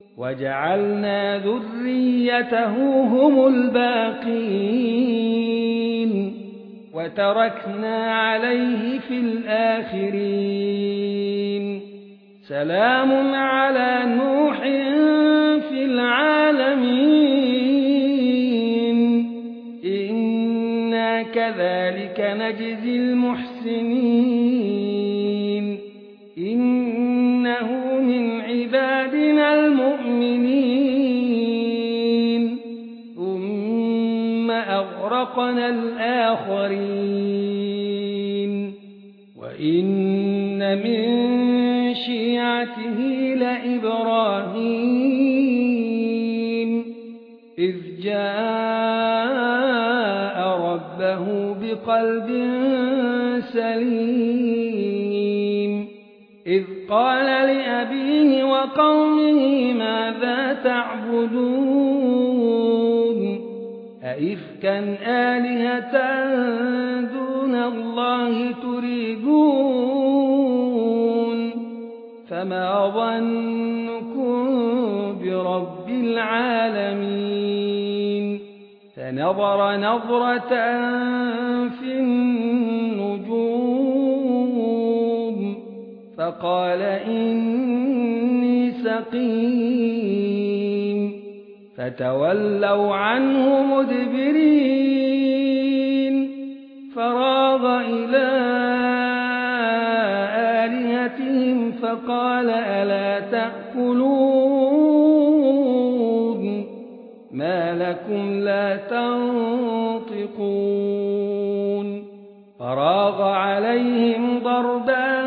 وجعلنا ذريته هم الباقين وتركنا عليه في الآخرين سلام على نوح في العالمين إنا كذلك نجزي المحسنين إنه من عبادنا المؤمنين ثم أغرقنا الآخرين وإن من شيعته لإبراهيم إذ جاء ربه بقلب سليم إذ قال لأبيه وقومه ماذا تعبدون أئفكا آلهة دون الله تريدون فما ظنكم برب العالمين فنظر نظرة في النجوم فقال إني سقيم فتولوا عنه مدبرين فراغ إلى آلهتهم فقال ألا تأكلون ما لكم لا تنطقون فراغ عليهم ضربا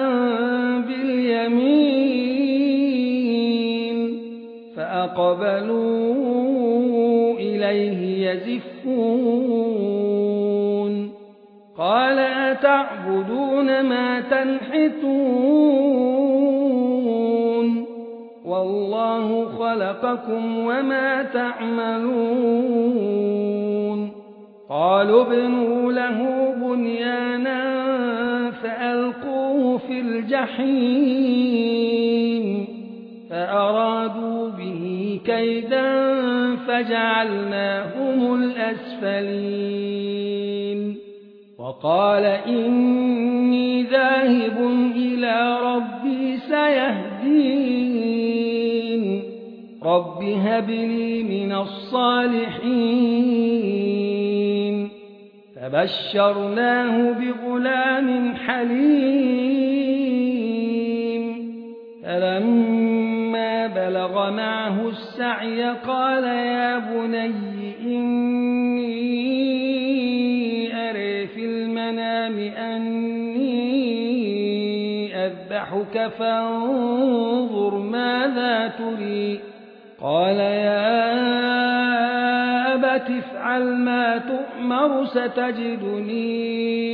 باليمين فأقبلوا إليه يزفون قال أتعبدون ما تنحتون والله خلقكم وما تعملون قالوا ابنوا له بنيانا فألقوه في الجحيم فأرادوا به كيدا فجعلناهم الأسفلين وقال إني ذاهب إلى ربي سيهدين رب هب لي من الصالحين فبشرناه بغلام حليم فلما بلغ معه السعي قال يا بني إني أرى في المنام أني أذبحك فانظر ماذا تري قال يا أبت افعل ما تؤمر ستجدني